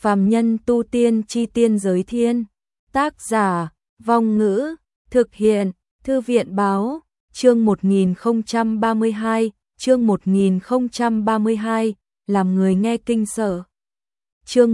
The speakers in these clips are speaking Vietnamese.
Phàm nhân tu tiên chi tiên giới thiên. Tác giả, Vong Ngữ, thực hiện, Thư viện báo, chương 1032, chương 1032, làm người nghe kinh sợ. Chương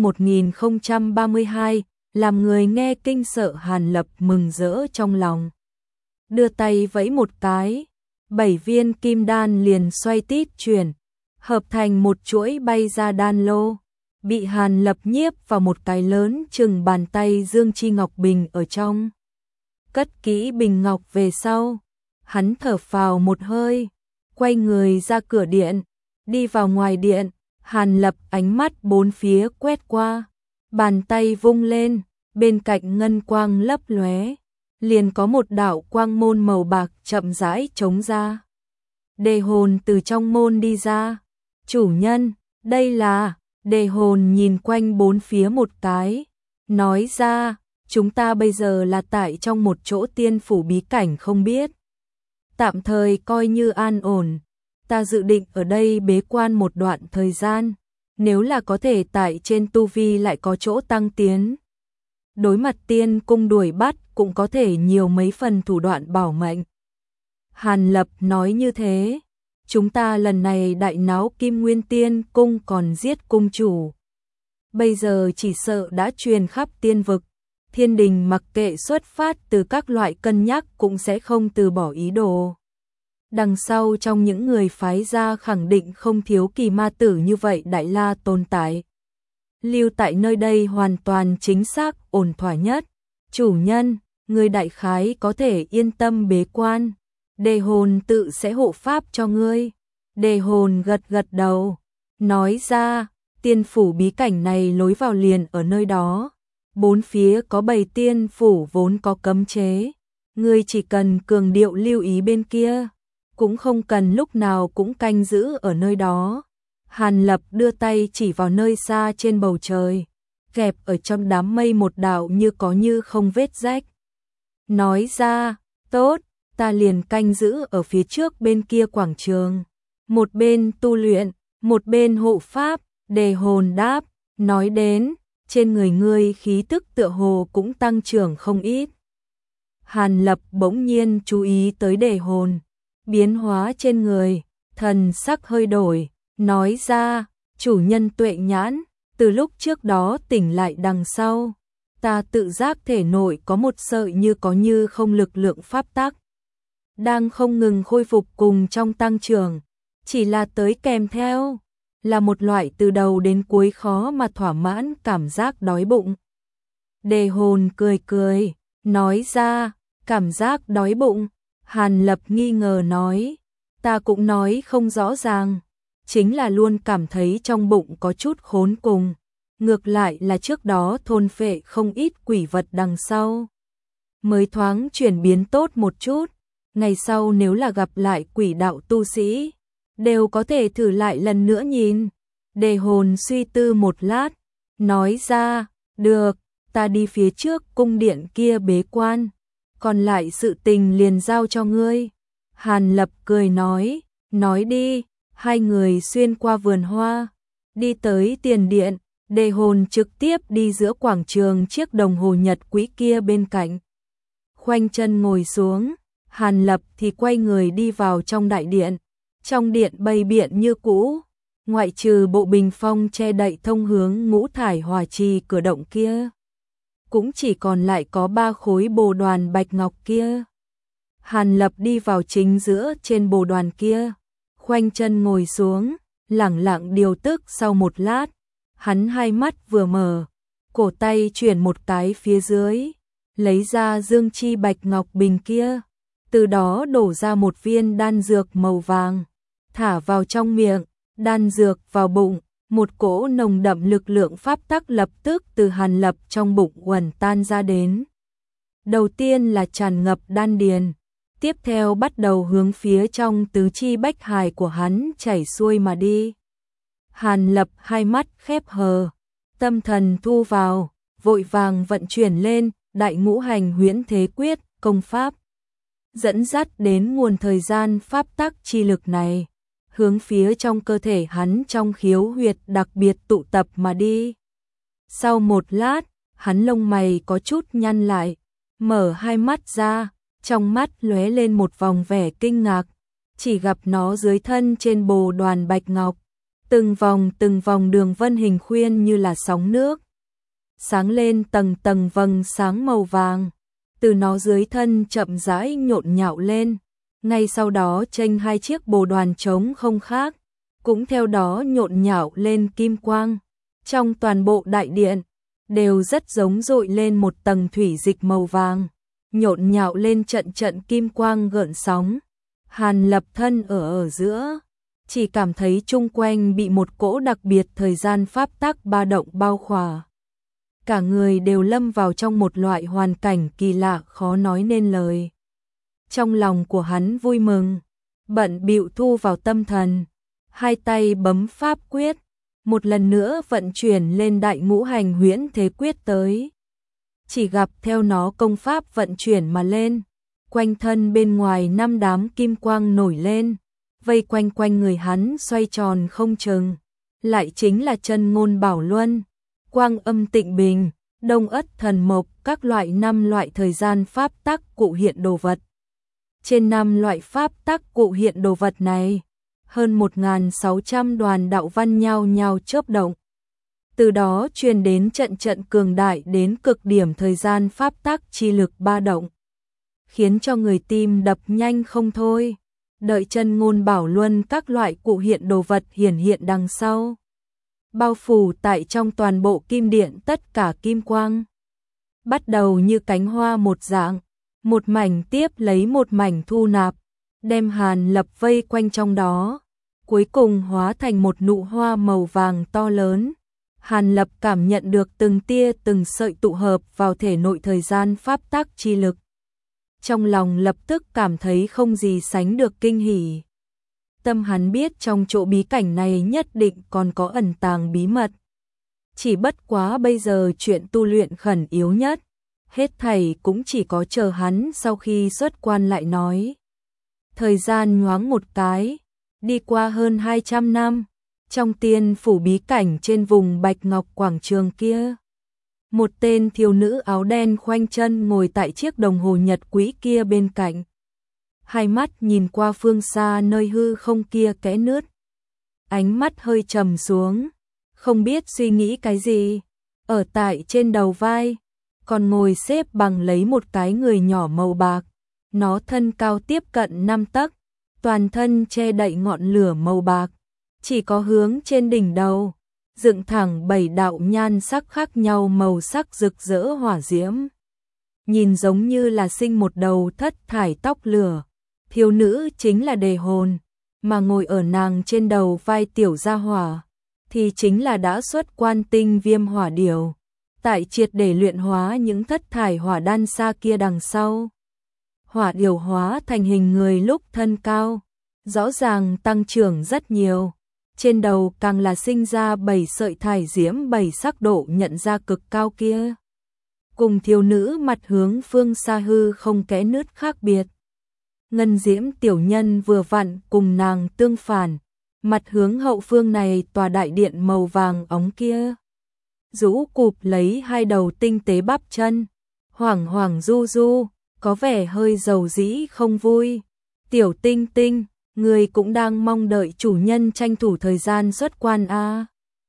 1032, làm người nghe kinh sợ. Hàn Lập mừng rỡ trong lòng. Đưa tay vẫy một cái, 7 viên kim đan liền xoay tít chuyển, hợp thành một chuỗi bay ra đan lô, bị Hàn Lập nhiếp vào một cái lớn chừng bàn tay dương chi ngọc bình ở trong. Cất kỹ bình ngọc về sau, hắn thở phào một hơi, quay người ra cửa điện, đi vào ngoài điện. Hàn Lập ánh mắt bốn phía quét qua, bàn tay vung lên, bên cạnh ngân quang lấp lóe, liền có một đạo quang môn màu bạc chậm rãi trống ra. Đề hồn từ trong môn đi ra. Chủ nhân, đây là... Đề hồn nhìn quanh bốn phía một cái, nói ra, chúng ta bây giờ là tại trong một chỗ tiên phủ bí cảnh không biết. Tạm thời coi như an ổn, ta dự định ở đây bế quan một đoạn thời gian, nếu là có thể tại trên tu vi lại có chỗ tăng tiến. Đối mặt tiên cung đuổi bắt cũng có thể nhiều mấy phần thủ đoạn bảo mệnh. Hàn Lập nói như thế. Chúng ta lần này đại náo Kim Nguyên Tiên cung còn giết cung chủ. Bây giờ chỉ sợ đã truyền khắp tiên vực. Thiên đình mặc kệ xuất phát từ các loại cân nhắc cũng sẽ không từ bỏ ý đồ. Đằng sau trong những người phái ra khẳng định không thiếu kỳ ma tử như vậy đại la tồn tại. Lưu tại nơi đây hoàn toàn chính xác ổn thỏa nhất. Chủ nhân, người đại khái có thể yên tâm bế quan. Đề hồn tự sẽ hộ pháp cho ngươi. Đề hồn gật gật đầu, nói ra, tiên phủ bí cảnh này lối vào liền ở nơi đó. Bốn phía có 7 tiên phủ vốn có cấm chế. Ngươi chỉ cần cường điệu lưu ý bên kia, cũng không cần lúc nào cũng canh giữ ở nơi đó. Hàn Lập đưa tay chỉ vào nơi xa trên bầu trời, kẹp ở trong đám mây một đạo như có như không vết rách. Nói ra, tốt. Ta liền canh giữ ở phía trước bên kia quảng trường. Một bên tu luyện, một bên hộ pháp. Đề hồn đáp, nói đến, trên người ngươi khí tức tựa hồ cũng tăng trưởng không ít. Hàn Lập bỗng nhiên chú ý tới đề hồn, biến hóa trên người, thần sắc hơi đổi, nói ra, chủ nhân tuệ nhãn, từ lúc trước đó tỉnh lại đằng sau, ta tự giác thể nội có một sợi như có như không lực lượng pháp tắc. Đang không ngừng khôi phục cùng trong tăng trưởng, chỉ là tới kèm theo, là một loại từ đầu đến cuối khó mà thỏa mãn cảm giác đói bụng. Đề hồn cười cười, nói ra, cảm giác đói bụng. Hàn Lập nghi ngờ nói, ta cũng nói không rõ ràng, chính là luôn cảm thấy trong bụng có chút khốn cùng, ngược lại là trước đó thôn phệ không ít quỷ vật đằng sau. Mới thoáng chuyển biến tốt một chút. Ngày sau nếu là gặp lại quỷ đạo tu sĩ, đều có thể thử lại lần nữa nhìn. Đề hồn suy tư một lát, nói ra, được, ta đi phía trước cung điện kia bế quan, còn lại sự tình liền giao cho ngươi. Hàn Lập cười nói đi. Hai người xuyên qua vườn hoa, đi tới tiền điện. Đề hồn trực tiếp đi giữa quảng trường chiếc đồng hồ nhật quỹ kia bên cạnh, khoanh chân ngồi xuống. Hàn Lập thì quay người đi vào trong đại điện. Trong điện bày biện như cũ, ngoại trừ bộ bình phong che đậy thông hướng ngũ thải hòa trì cửa động kia, cũng chỉ còn lại có 3 khối bồ đoàn bạch ngọc kia. Hàn Lập đi vào chính giữa trên bồ đoàn kia, khoanh chân ngồi xuống, lẳng lặng điều tức. Sau một lát, hắn hai mắt vừa mở, cổ tay chuyển một cái phía dưới, lấy ra dương chi bạch ngọc bình kia. Từ đó đổ ra một viên đan dược màu vàng, thả vào trong miệng, đan dược vào bụng, một cỗ nồng đậm lực lượng pháp tắc lập tức từ Hàn Lập trong bụng uẩn tan ra đến. Đầu tiên là tràn ngập đan điền, tiếp theo bắt đầu hướng phía trong tứ chi bách hài của hắn chảy xuôi mà đi. Hàn Lập hai mắt khép hờ, tâm thần thu vào, vội vàng vận chuyển lên Đại Ngũ Hành Huyễn Thế Quyết công pháp, dẫn dắt đến nguồn thời gian pháp tắc chi lực này, hướng phía trong cơ thể hắn trong khiếu huyệt đặc biệt tụ tập mà đi. Sau một lát, hắn lông mày có chút nhăn lại, mở hai mắt ra, trong mắt lóe lên một vòng vẻ kinh ngạc, chỉ gặp nó dưới thân trên bồ đoàn bạch ngọc, từng vòng đường vân hình khuyên như là sóng nước, sáng lên tầng tầng vầng sáng màu vàng, từ nó dưới thân chậm rãi nhộn nhạo lên, ngay sau đó chênh hai chiếc bồ đoàn trống không khác, cũng theo đó nhộn nhạo lên kim quang, trong toàn bộ đại điện đều rất giống dội lên một tầng thủy dịch màu vàng, nhộn nhạo lên trận trận kim quang gợn sóng. Hàn Lập thân ở giữa, chỉ cảm thấy chung quanh bị một cỗ đặc biệt thời gian pháp tắc ba động bao khỏa. Cả người đều lâm vào trong một loại hoàn cảnh kỳ lạ khó nói nên lời. Trong lòng của hắn vui mừng, bận bịu thu vào tâm thần, hai tay bấm pháp quyết, một lần nữa vận chuyển lên đại ngũ hành huyễn thế quyết tới. Chỉ gặp theo nó công pháp vận chuyển mà lên, quanh thân bên ngoài năm đám kim quang nổi lên, vây quanh quanh người hắn xoay tròn không chừng, lại chính là chân ngôn bảo luân, quang âm tịnh bình, đông ất thần mộc, các loại 5 loại thời gian pháp tắc cụ hiện đồ vật. Trên 5 loại pháp tắc cụ hiện đồ vật này, hơn 1.600 đoàn đạo văn nhao nhao chớp động. Từ đó truyền đến trận trận cường đại đến cực điểm thời gian pháp tắc chi lực ba động, khiến cho người tim đập nhanh không thôi. Đợi chân ngôn bảo luân các loại cụ hiện đồ vật hiển hiện đằng sau, bao phủ tại trong toàn bộ kim điện tất cả kim quang, bắt đầu như cánh hoa một dạng, một mảnh tiếp lấy một mảnh thu nạp, đem Hàn Lập vây quanh trong đó, cuối cùng hóa thành một nụ hoa màu vàng to lớn. Hàn Lập cảm nhận được từng tia từng sợi tụ hợp vào thể nội thời gian pháp tắc chi lực. Trong lòng lập tức cảm thấy không gì sánh được kinh hỉ. Tâm hắn biết trong chỗ bí cảnh này nhất định còn có ẩn tàng bí mật. Chỉ bất quá bây giờ chuyện tu luyện khẩn yếu nhất, hết thảy cũng chỉ có chờ hắn sau khi xuất quan lại nói. Thời gian nhoáng một cái, đi qua hơn 200 năm, trong tiên phủ bí cảnh trên vùng Bạch Ngọc quảng trường kia, một tên thiếu nữ áo đen khoanh chân ngồi tại chiếc đồng hồ nhật quỹ kia bên cạnh. Hai mắt nhìn qua phương xa nơi hư không kia kẽ nứt. Ánh mắt hơi trầm xuống, không biết suy nghĩ cái gì. Ở tại trên đầu vai, còn ngồi xếp bằng lấy một cái người nhỏ màu bạc. Nó thân cao tiếp cận 5 tấc, toàn thân che đậy ngọn lửa màu bạc. Chỉ có hướng trên đỉnh đầu, dựng thẳng 7 đạo nhan sắc khác nhau màu sắc rực rỡ hỏa diễm. Nhìn giống như là sinh một đầu thất thải tóc lửa. Thiếu nữ chính là Đề Hồn, mà ngồi ở nàng trên đầu vai tiểu gia hỏa, thì chính là đã xuất quan tinh viêm hỏa điểu. Tại triệt để luyện hóa những thất thải hỏa đan xa kia đằng sau. Hỏa điểu hóa thành hình người lúc thân cao, rõ ràng tăng trưởng rất nhiều. Trên đầu càng là sinh ra 7 sợi thải diễm 7 sắc độ nhận ra cực cao kia. Cùng thiếu nữ mặt hướng phương xa hư không kẽ nứt khác biệt. Ngân diễm tiểu nhân vừa vặn cùng nàng tương phản, mặt hướng hậu phương này tòa đại điện màu vàng óng kia. Rũ cụp lấy hai đầu tinh tế bắp chân, hoảng hoảng du du, có vẻ hơi dầu dĩ không vui. Tiểu tinh tinh, người cũng đang mong đợi chủ nhân tranh thủ thời gian xuất quan a.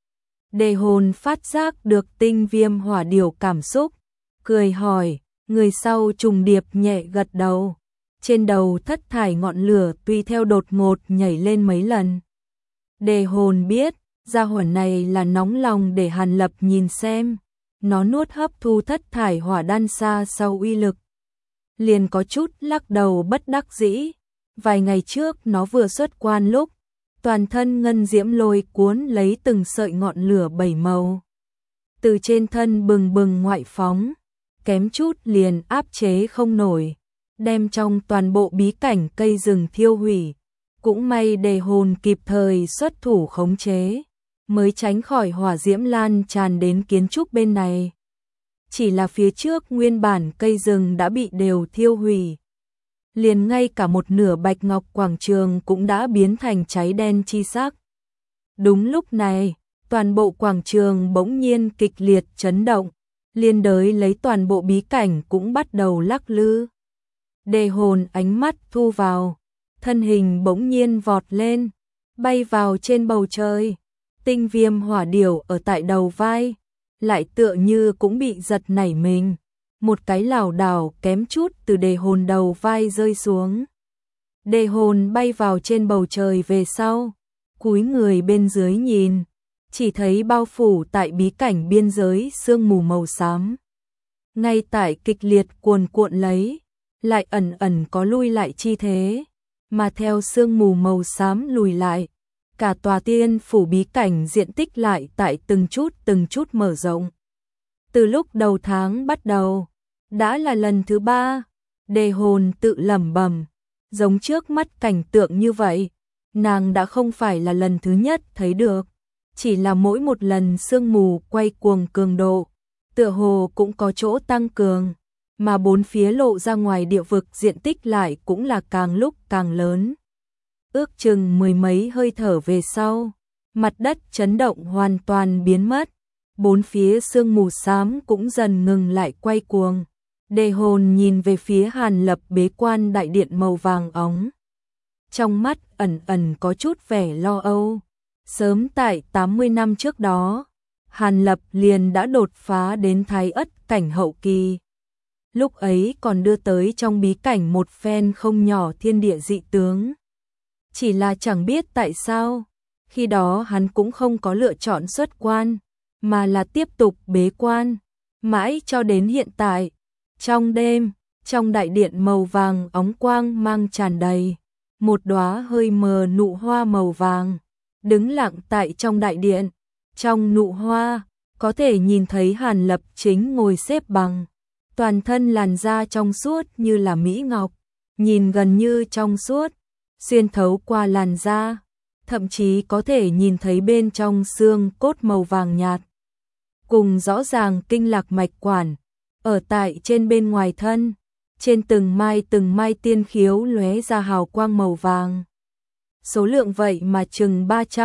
Đề Hồn phát giác được tinh viêm hỏa điểu cảm xúc, cười hỏi, người sau trùng điệp nhẹ gật đầu. Trên đầu thất thải ngọn lửa tùy theo đột ngột nhảy lên mấy lần. Đề Hồn biết, gia hỏa này là nóng lòng để Hàn Lập nhìn xem. Nó nuốt hấp thu thất thải hỏa đan xa sau uy lực. Liền có chút lắc đầu bất đắc dĩ. Vài ngày trước nó vừa xuất quan lúc, toàn thân ngân diễm lôi cuốn lấy từng sợi ngọn lửa 7 màu. Từ trên thân bừng bừng ngoại phóng, kém chút liền áp chế không nổi. Đem trong toàn bộ bí cảnh cây rừng thiêu hủy. Cũng may Đề Hồn kịp thời xuất thủ khống chế, mới tránh khỏi hỏa diễm lan tràn đến kiến trúc bên này. Chỉ là phía trước nguyên bản cây rừng đã bị đều thiêu hủy. Liền ngay cả một nửa Bạch Ngọc quảng trường cũng đã biến thành cháy đen chi sắc. Đúng lúc này, toàn bộ quảng trường bỗng nhiên kịch liệt chấn động, liên đới lấy toàn bộ bí cảnh cũng bắt đầu lắc lư. Đề hồn ánh mắt thu vào, thân hình bỗng nhiên vọt lên, bay vào trên bầu trời. Tinh viêm hỏa điểu ở tại đầu vai, lại tựa như cũng bị giật nảy mình, một cái lảo đảo kém chút từ đề hồn đầu vai rơi xuống. Đề hồn bay vào trên bầu trời về sau, cúi người bên dưới nhìn, chỉ thấy bao phủ tại bí cảnh biên giới sương mù màu xám. Ngay tại kịch liệt cuồn cuộn lấy, lại ẩn ẩn có lui lại chi thế, mà theo sương mù màu xám lùi lại, cả tòa tiên phủ bí cảnh diện tích lại tại từng chút mở rộng. Từ lúc đầu tháng bắt đầu, đã là lần thứ 3, đề hồn tự lẩm bẩm, giống trước mắt cảnh tượng như vậy, nàng đã không phải là lần thứ nhất thấy được, chỉ là mỗi một lần sương mù quay cuồng cường độ, tựa hồ cũng có chỗ tăng cường, mà bốn phía lộ ra ngoài địa vực diện tích lại cũng là càng lúc càng lớn. Ước chừng mười mấy hơi thở về sau, mặt đất chấn động hoàn toàn biến mất, bốn phía sương mù xám cũng dần ngừng lại quay cuồng. Đề hồn nhìn về phía Hàn Lập bế quan đại điện màu vàng óng. Trong mắt ẩn ẩn có chút vẻ lo âu. Sớm tại 80 năm trước đó, Hàn Lập liền đã đột phá đến Thái Ất cảnh hậu kỳ. Lúc ấy còn đưa tới trong bí cảnh một phen không nhỏ thiên địa dị tướng. Chỉ là chẳng biết tại sao, khi đó hắn cũng không có lựa chọn xuất quan, mà là tiếp tục bế quan, mãi cho đến hiện tại. Trong đêm, trong đại điện màu vàng óng quang mang tràn đầy, một đóa hơi mờ nụ hoa màu vàng, đứng lặng tại trong đại điện. Trong nụ hoa, có thể nhìn thấy Hàn Lập chính ngồi xếp bằng, toàn thân làn da trong suốt như là mỹ ngọc, nhìn gần như trong suốt, xuyên thấu qua làn da, thậm chí có thể nhìn thấy bên trong xương cốt màu vàng nhạt. Cùng rõ ràng kinh lạc mạch quản, ở tại trên bên ngoài thân, trên từng mai tiên khiếu lóe ra hào quang màu vàng. Số lượng vậy mà chừng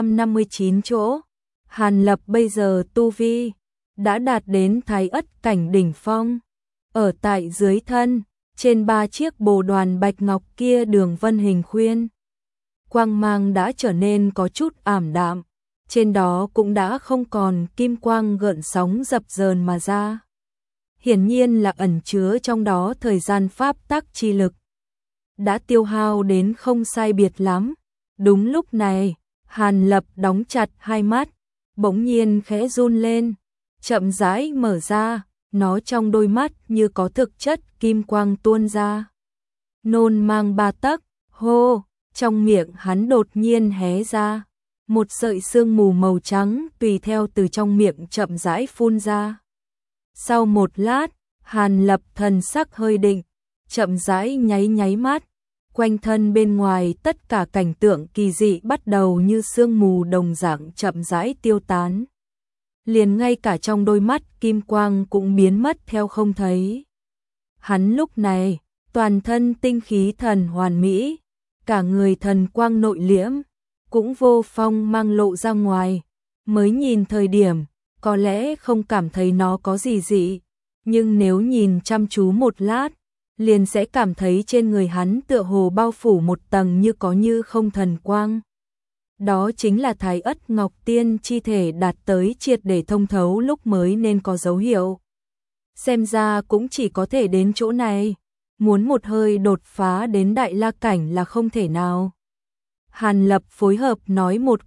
359 chỗ. Hàn Lập bây giờ tu vi đã đạt đến Thái Ất cảnh đỉnh phong. Ở tại dưới thân, trên 3 chiếc bồ đoàn bạch ngọc kia đường vân hình khuyên, quang mang đã trở nên có chút ảm đạm, trên đó cũng đã không còn kim quang gợn sóng dập dờn mà ra. Hiển nhiên là ẩn chứa trong đó thời gian pháp tắc chi lực, đã tiêu hao đến không sai biệt lắm. Đúng lúc này, Hàn Lập đóng chặt hai mắt, bỗng nhiên khẽ run lên, chậm rãi mở ra, nó trong đôi mắt như có thực chất kim quang tuôn ra. Nôn mang 3 tấc, hô, trong miệng hắn đột nhiên hé ra, một sợi sương mù màu trắng tùy theo từ trong miệng chậm rãi phun ra. Sau một lát, Hàn Lập thần sắc hơi định, chậm rãi nháy mắt, quanh thân bên ngoài tất cả cảnh tượng kỳ dị bắt đầu như sương mù đồng dạng chậm rãi tiêu tán. Liền ngay cả trong đôi mắt kim quang cũng biến mất theo không thấy. Hắn lúc này, toàn thân tinh khí thần hoàn mỹ, cả người thần quang nội liễm, cũng vô phong mang lộ ra ngoài. Mới nhìn thời điểm, có lẽ không cảm thấy nó có gì dị, nhưng nếu nhìn chăm chú một lát, liền sẽ cảm thấy trên người hắn tựa hồ bao phủ một tầng như có như không thần quang. Đó chính là Thái Ất Ngọc Tiên chi thể đạt tới triệt để thông thấu lúc mới nên có dấu hiệu. Xem ra cũng chỉ có thể đến chỗ này, muốn một hơi đột phá đến Đại La Cảnh là không thể nào. Hàn Lập phối hợp nói một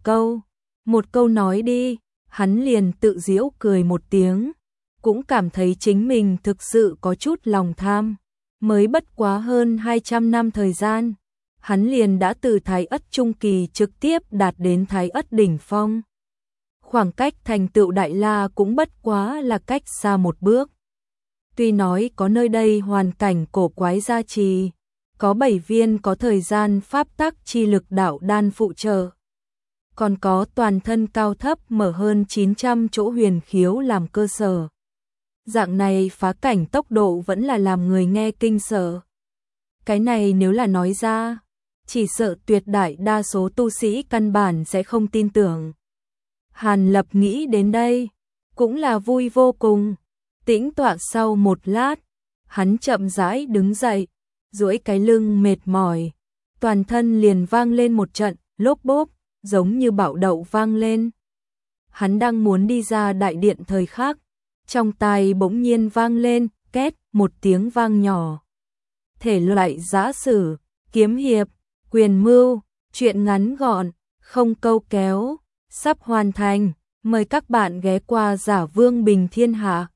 câu nói đi, hắn liền tự giễu cười một tiếng, cũng cảm thấy chính mình thực sự có chút lòng tham. Mới bất quá hơn 200 năm thời gian, hắn liền đã từ Thái Ất trung kỳ trực tiếp đạt đến Thái Ất đỉnh phong. Khoảng cách thành tựu Đại La cũng bất quá là cách xa một bước. Tuy nói có nơi đây hoàn cảnh cổ quái gia trì, có 7 viên có thời gian pháp tắc chi lực đạo đan phụ trợ, còn có toàn thân cao thấp mở hơn 900 chỗ huyền khiếu làm cơ sở. Dạng này phá cảnh tốc độ vẫn là làm người nghe kinh sợ. Cái này nếu là nói ra, chỉ sợ tuyệt đại đa số tu sĩ căn bản sẽ không tin tưởng. Hàn Lập nghĩ đến đây, cũng là vui vô cùng. Tĩnh tọa sau một lát, hắn chậm rãi đứng dậy, duỗi cái lưng mệt mỏi, toàn thân liền vang lên một trận lốp bốp, giống như bạo đậu vang lên. Hắn đang muốn đi ra đại điện thời khắc, trong tai bỗng nhiên vang lên két một tiếng vang nhỏ. Thể loại giã sử, kiếm hiệp, quyền mưu, truyện ngắn gọn, không câu kéo, sắp hoàn thành. Mời các bạn ghé qua Giả Vương Bình Thiên Hạ.